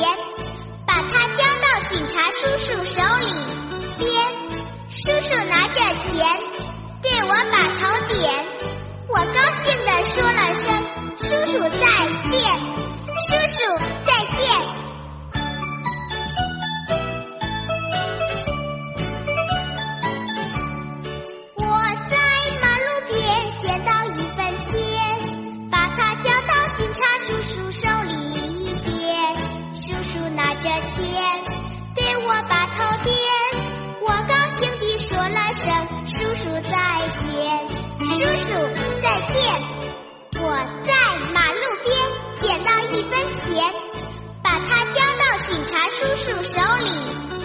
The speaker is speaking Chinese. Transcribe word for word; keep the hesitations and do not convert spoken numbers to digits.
钱，把它交到警察叔叔手里边。叔叔拿着钱，对我把头点，我高兴地说了声叔叔再见，叔叔再见。叔叔再见，叔叔再见。我在马路边捡到一分钱，把它交到警察叔叔手里。